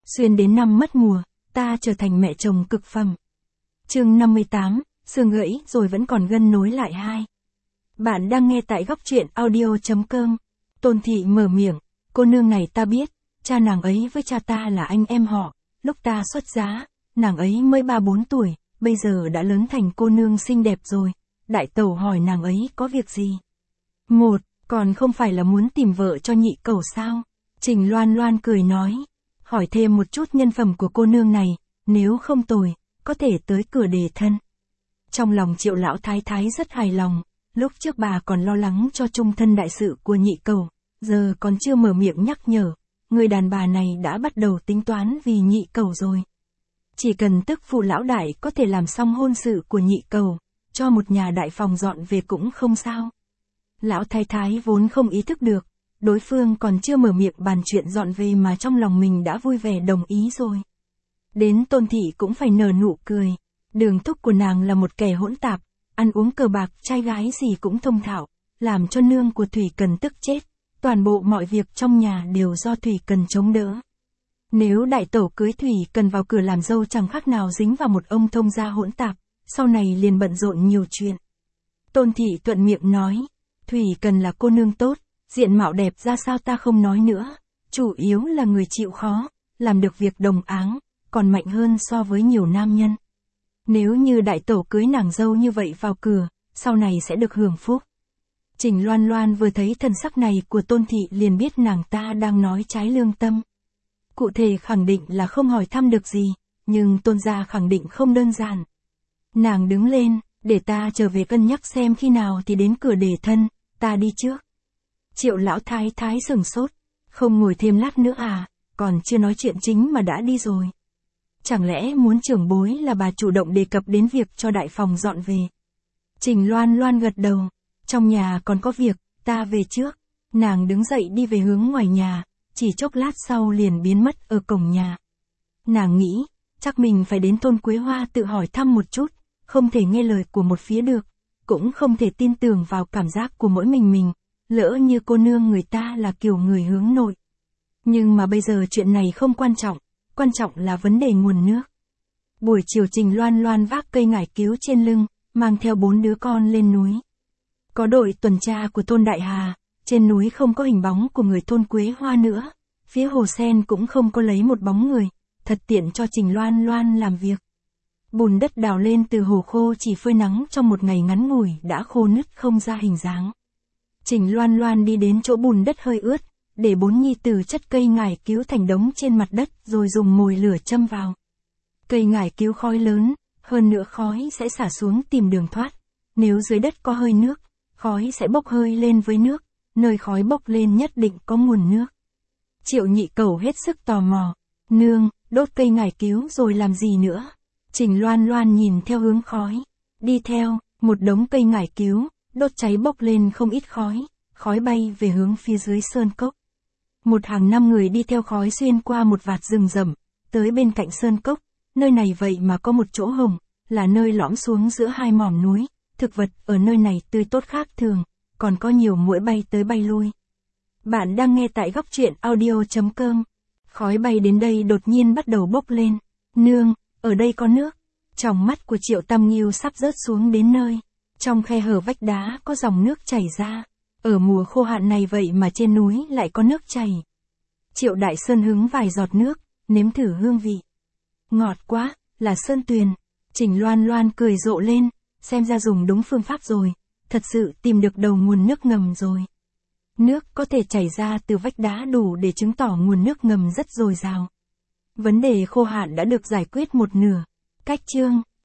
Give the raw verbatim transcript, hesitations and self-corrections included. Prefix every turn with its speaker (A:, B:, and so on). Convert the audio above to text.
A: Xuyên đến năm mất mùa, ta trở thành mẹ chồng cực phẩm. Chương năm mươi tám, xương gãy rồi vẫn còn gân nối lại hai. Bạn đang nghe tại góc truyện audio.com. Tôn Thị mở miệng, cô nương này ta biết, cha nàng ấy với cha ta là anh em họ, lúc ta xuất giá, nàng ấy mới ba bốn tuổi, bây giờ đã lớn thành cô nương xinh đẹp rồi. Đại tẩu hỏi nàng ấy có việc gì? Một, còn không phải là muốn tìm vợ cho nhị cẩu sao? Trình Loan Loan cười nói, hỏi thêm một chút nhân phẩm của cô nương này, nếu không tồi, có thể tới cửa đề thân. Trong lòng Triệu lão thái thái rất hài lòng, lúc trước bà còn lo lắng cho chung thân đại sự của nhị cẩu, giờ còn chưa mở miệng nhắc nhở, người đàn bà này đã bắt đầu tính toán vì nhị cẩu rồi. Chỉ cần tức phụ lão đại có thể làm xong hôn sự của nhị cẩu, cho một nhà đại phòng dọn về cũng không sao. Lão thái thái vốn không ý thức được, đối phương còn chưa mở miệng bàn chuyện dọn về mà trong lòng mình đã vui vẻ đồng ý rồi. Đến Tôn Thị cũng phải nở nụ cười, đường thúc của nàng là một kẻ hỗn tạp, ăn uống cờ bạc, trai gái gì cũng thông thạo, làm cho nương của Thủy Cần tức chết, toàn bộ mọi việc trong nhà đều do Thủy Cần chống đỡ. Nếu đại tẩu cưới Thủy Cần vào cửa làm dâu chẳng khác nào dính vào một ông thông gia hỗn tạp, sau này liền bận rộn nhiều chuyện. Tôn Thị thuận miệng nói, Thủy Cần là cô nương tốt, diện mạo đẹp ra sao ta không nói nữa, chủ yếu là người chịu khó, làm được việc đồng áng, còn mạnh hơn so với nhiều nam nhân. Nếu như đại tẩu cưới nàng dâu như vậy vào cửa, sau này sẽ được hưởng phúc. Trình Loan Loan vừa thấy thần sắc này của Tôn Thị liền biết nàng ta đang nói trái lương tâm. Cụ thể khẳng định là không hỏi thăm được gì, nhưng Tôn gia khẳng định không đơn giản. Nàng đứng lên, để ta trở về cân nhắc xem khi nào thì đến cửa đề thân, ta đi trước. Triệu lão thái thái sửng sốt, không ngồi thêm lát nữa à, còn chưa nói chuyện chính mà đã đi rồi. Chẳng lẽ muốn trưởng bối là bà chủ động đề cập đến việc cho đại phòng dọn về? Trình Loan Loan gật đầu, trong nhà còn có việc, ta về trước. Nàng đứng dậy đi về hướng ngoài nhà, chỉ chốc lát sau liền biến mất ở cổng nhà. Nàng nghĩ, chắc mình phải đến thôn Quế Hoa tự hỏi thăm một chút, không thể nghe lời của một phía được, cũng không thể tin tưởng vào cảm giác của mỗi mình mình, lỡ như cô nương người ta là kiểu người hướng nội. Nhưng mà bây giờ chuyện này không quan trọng, quan trọng là vấn đề nguồn nước. Buổi chiều Trình Loan Loan vác cây ngải cứu trên lưng, mang theo bốn đứa con lên núi. Có đội tuần tra của thôn Đại Hà, trên núi không có hình bóng của người thôn Quế Hoa nữa, phía hồ sen cũng không có lấy một bóng người, thật tiện cho Trình Loan Loan làm việc. Bùn đất đào lên từ hồ khô chỉ phơi nắng trong một ngày ngắn ngủi đã khô nứt không ra hình dáng. Trình Loan Loan đi đến chỗ bùn đất hơi ướt, để bốn nhi tử chất cây ngải cứu thành đống trên mặt đất rồi dùng mồi lửa châm vào. Cây ngải cứu khói lớn, hơn nữa khói sẽ xả xuống tìm đường thoát. Nếu dưới đất có hơi nước, khói sẽ bốc hơi lên với nước, nơi khói bốc lên nhất định có nguồn nước. Triệu nhị cẩu hết sức tò mò, nương, đốt cây ngải cứu rồi làm gì nữa? Trình Loan Loan nhìn theo hướng khói, đi theo, một đống cây ngải cứu, đốt cháy bốc lên không ít khói, khói bay về hướng phía dưới sơn cốc. Một hàng năm người đi theo khói xuyên qua một vạt rừng rậm, tới bên cạnh sơn cốc, nơi này vậy mà có một chỗ hồng, là nơi lõm xuống giữa hai mỏm núi, thực vật ở nơi này tươi tốt khác thường, còn có nhiều muỗi bay tới bay lui. Bạn đang nghe tại góc truyện audio.com. Khói bay đến đây đột nhiên bắt đầu bốc lên, nương, ở đây có nước. Trong mắt của Triệu Tam Nghiêu sắp rớt xuống đến nơi, trong khe hở vách đá có dòng nước chảy ra. Ở mùa khô hạn này vậy mà trên núi lại có nước chảy. Triệu Đại Sơn hứng vài giọt nước, nếm thử hương vị. Ngọt quá, là sơn tuyền. Trình Loan Loan cười rộ lên, xem ra dùng đúng phương pháp rồi, thật sự tìm được đầu nguồn nước ngầm rồi. Nước có thể chảy ra từ vách đá đủ để chứng tỏ nguồn nước ngầm rất dồi dào. Vấn đề khô hạn đã được giải quyết một nửa. Cách chương